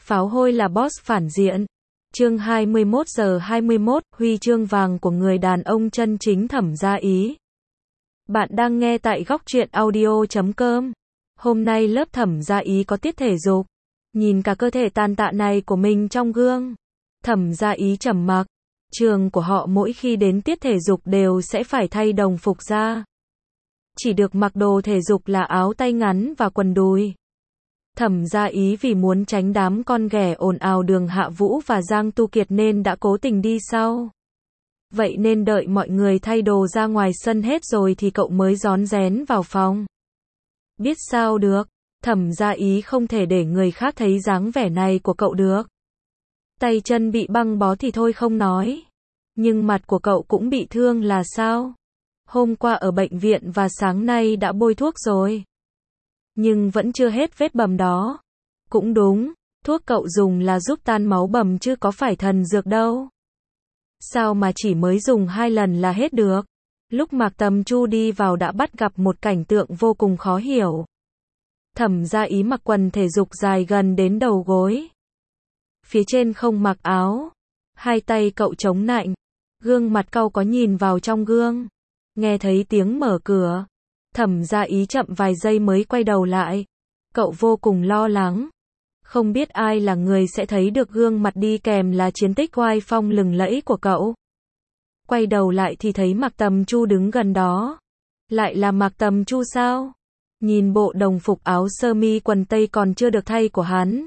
Pháo hôi là boss phản diện. Chương 21 giờ 21, huy chương vàng của người đàn ông chân chính Thẩm Gia Ý. Bạn đang nghe tại góc truyện audio.com. Hôm nay lớp Thẩm Gia Ý có tiết thể dục. Nhìn cả cơ thể tàn tạ này của mình trong gương, Thẩm Gia Ý trầm mặc. Trường của họ mỗi khi đến tiết thể dục đều sẽ phải thay đồng phục ra. Chỉ được mặc đồ thể dục là áo tay ngắn và quần đùi. Thẩm Gia Ý vì muốn tránh đám con ghẻ ồn ào Đường Hạ Vũ và Giang Tu Kiệt nên đã cố tình đi sau. Vậy nên đợi mọi người thay đồ ra ngoài sân hết rồi thì cậu mới rón rén vào phòng. Biết sao được, Thẩm Gia Ý không thể để người khác thấy dáng vẻ này của cậu được. Tay chân bị băng bó thì thôi không nói, nhưng mặt của cậu cũng bị thương là sao? Hôm qua ở bệnh viện và sáng nay đã bôi thuốc rồi, nhưng vẫn chưa hết vết bầm đó. Cũng đúng, thuốc cậu dùng là giúp tan máu bầm chứ có phải thần dược đâu. Sao mà chỉ mới dùng 2 lần là hết được? Lúc Mạc Tầm Chu đi vào đã bắt gặp một cảnh tượng vô cùng khó hiểu. Thẩm Gia Ý mặc quần thể dục dài gần đến đầu gối. Phía trên không mặc áo. Hai tay cậu chống nạnh. Gương mặt cau có nhìn vào trong gương. Nghe thấy tiếng mở cửa, Thẩm Gia Ý chậm vài giây mới quay đầu lại. Cậu vô cùng lo lắng. Không biết ai là người sẽ thấy được gương mặt đi kèm là chiến tích oai phong lừng lẫy của cậu. Quay đầu lại thì thấy Mạc Tầm Chu đứng gần đó. Lại là Mạc Tầm Chu sao? Nhìn bộ đồng phục áo sơ mi quần tây còn chưa được thay của hắn,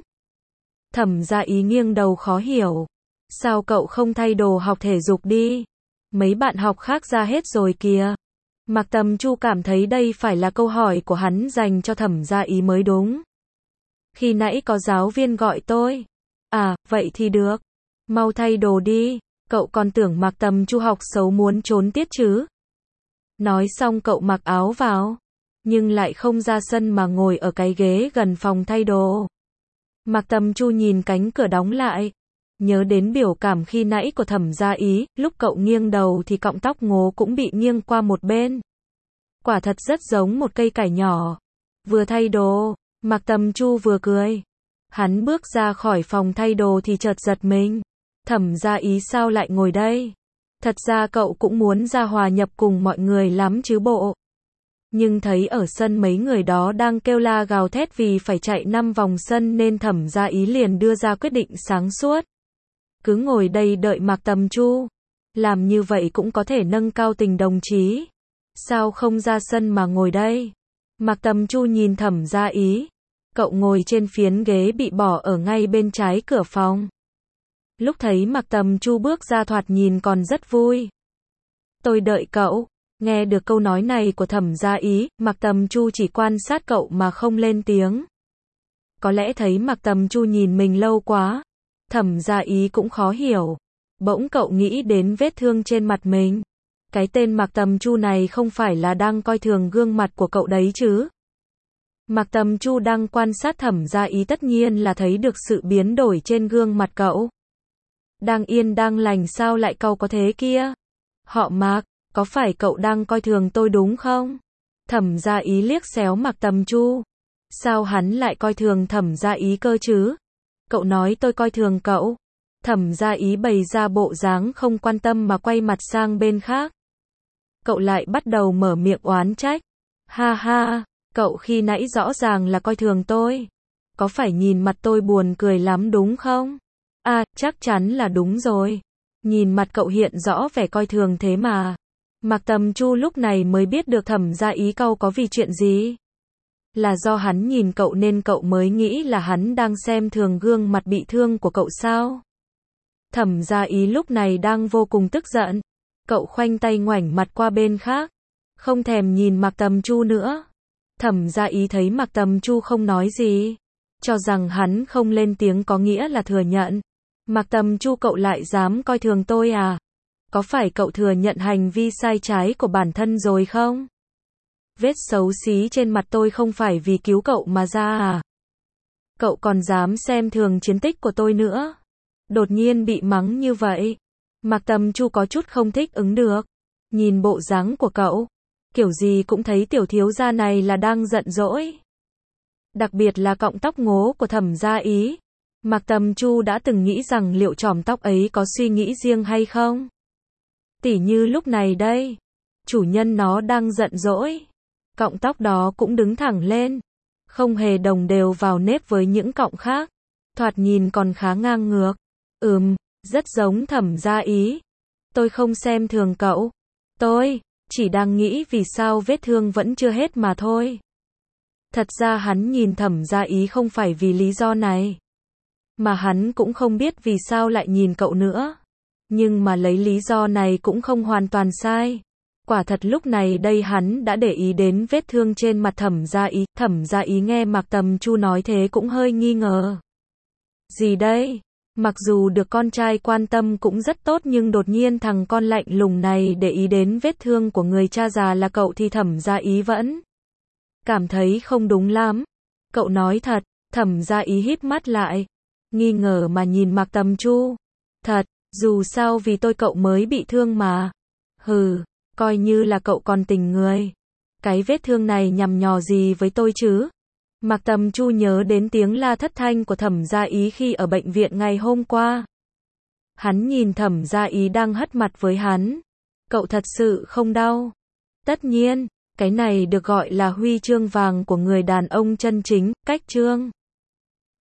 Thẩm Gia Ý nghiêng đầu khó hiểu. Sao cậu không thay đồ học thể dục đi? Mấy bạn học khác ra hết rồi kìa. Mạc Tầm Chu cảm thấy đây phải là câu hỏi của hắn dành cho Thẩm Gia Ý mới đúng. Khi nãy có giáo viên gọi tôi. À, vậy thì được. Mau thay đồ đi. Cậu còn tưởng Mạc Tầm Chu học xấu muốn trốn tiết chứ? Nói xong cậu mặc áo vào, nhưng lại không ra sân mà ngồi ở cái ghế gần phòng thay đồ. Mạc Tầm Chu nhìn cánh cửa đóng lại, nhớ đến biểu cảm khi nãy của Thẩm Gia Ý, lúc cậu nghiêng đầu thì cọng tóc ngố cũng bị nghiêng qua một bên. Quả thật rất giống một cây cải nhỏ. Vừa thay đồ, Mạc Tầm Chu vừa cười. Hắn bước ra khỏi phòng thay đồ thì chợt giật mình. Thẩm Gia Ý sao lại ngồi đây? Thật ra cậu cũng muốn ra hòa nhập cùng mọi người lắm chứ bộ. Nhưng thấy ở sân mấy người đó đang kêu la gào thét vì phải chạy 5 vòng sân nên Thẩm Gia Ý liền đưa ra quyết định sáng suốt. Cứ ngồi đây đợi Mạc Tầm Chu. Làm như vậy cũng có thể nâng cao tình đồng chí. Sao không ra sân mà ngồi đây? Mạc Tầm Chu nhìn Thẩm Gia Ý. Cậu ngồi trên phiến ghế bị bỏ ở ngay bên trái cửa phòng. Lúc thấy Mạc Tầm Chu bước ra thoạt nhìn còn rất vui. Tôi đợi cậu. Nghe được câu nói này của Thẩm Gia Ý, Mạc Tầm Chu chỉ quan sát cậu mà không lên tiếng. Có lẽ thấy Mạc Tầm Chu nhìn mình lâu quá, Thẩm Gia Ý cũng khó hiểu. Bỗng cậu nghĩ đến vết thương trên mặt mình. Cái tên Mạc Tầm Chu này không phải là đang coi thường gương mặt của cậu đấy chứ? Mạc Tầm Chu đang quan sát Thẩm Gia Ý tất nhiên là thấy được sự biến đổi trên gương mặt cậu. Đang yên đang lành sao lại cau có thế kia? Họ Mạc, có phải cậu đang coi thường tôi đúng không? Thẩm Gia Ý liếc xéo Mạc Tầm Chu. Sao hắn lại coi thường Thẩm Gia Ý cơ chứ? Cậu nói tôi coi thường cậu. Thẩm Gia Ý bày ra bộ dáng không quan tâm mà quay mặt sang bên khác. Cậu lại bắt đầu mở miệng oán trách. Ha ha, cậu khi nãy rõ ràng là coi thường tôi. Có phải nhìn mặt tôi buồn cười lắm đúng không? À, chắc chắn là đúng rồi. Nhìn mặt cậu hiện rõ vẻ coi thường thế mà. Mạc Tầm Chu lúc này mới biết được Thẩm Gia Ý cau có vì chuyện gì. Là do hắn nhìn cậu nên cậu mới nghĩ là hắn đang xem thường gương mặt bị thương của cậu sao? Thẩm Gia Ý lúc này đang vô cùng tức giận. Cậu khoanh tay ngoảnh mặt qua bên khác, không thèm nhìn Mạc Tầm Chu nữa. Thẩm Gia Ý thấy Mạc Tầm Chu không nói gì, cho rằng hắn không lên tiếng có nghĩa là thừa nhận. Mạc Tầm Chu, cậu lại dám coi thường tôi à? Có phải cậu thừa nhận hành vi sai trái của bản thân rồi không? Vết xấu xí trên mặt tôi không phải vì cứu cậu mà ra à? Cậu còn dám xem thường chiến tích của tôi nữa? Đột nhiên bị mắng như vậy, Mạc Tầm Chu có chút không thích ứng được. Nhìn bộ dáng của cậu, kiểu gì cũng thấy tiểu thiếu gia này là đang giận dỗi. Đặc biệt là cọng tóc ngố của Thẩm Gia Ý. Mạc Tầm Chu đã từng nghĩ rằng liệu chòm tóc ấy có suy nghĩ riêng hay không? Tỉ như lúc này đây, chủ nhân nó đang giận dỗi. Cọng tóc đó cũng đứng thẳng lên, không hề đồng đều vào nếp với những cọng khác. Thoạt nhìn còn khá ngang ngược. Rất giống Thẩm Gia Ý. Tôi không xem thường cậu. Tôi chỉ đang nghĩ vì sao vết thương vẫn chưa hết mà thôi. Thật ra hắn nhìn Thẩm Gia Ý không phải vì lý do này. Mà hắn cũng không biết vì sao lại nhìn cậu nữa. Nhưng mà lấy lý do này cũng không hoàn toàn sai. Quả thật lúc này đây hắn đã để ý đến vết thương trên mặt Thẩm Gia Ý. Thẩm Gia Ý nghe Mạc Tầm Chu nói thế cũng hơi nghi ngờ. Gì đây? Mặc dù được con trai quan tâm cũng rất tốt nhưng đột nhiên thằng con lạnh lùng này để ý đến vết thương của người cha già là cậu thì Thẩm Gia Ý vẫn cảm thấy không đúng lắm. Cậu nói thật. Thẩm Gia Ý híp mắt lại, nghi ngờ mà nhìn Mạc Tầm Chu. Thật, dù sao vì tôi cậu mới bị thương mà. Coi như là cậu còn tình người. Cái vết thương này nhằm nhò gì với tôi chứ? Mạc Tầm Chu nhớ đến tiếng la thất thanh của Thẩm Gia Ý khi ở bệnh viện ngày hôm qua. Hắn nhìn Thẩm Gia Ý đang hất mặt với hắn. Cậu thật sự không đau? Tất nhiên, cái này được gọi là huy chương vàng của người đàn ông chân chính, cách chương.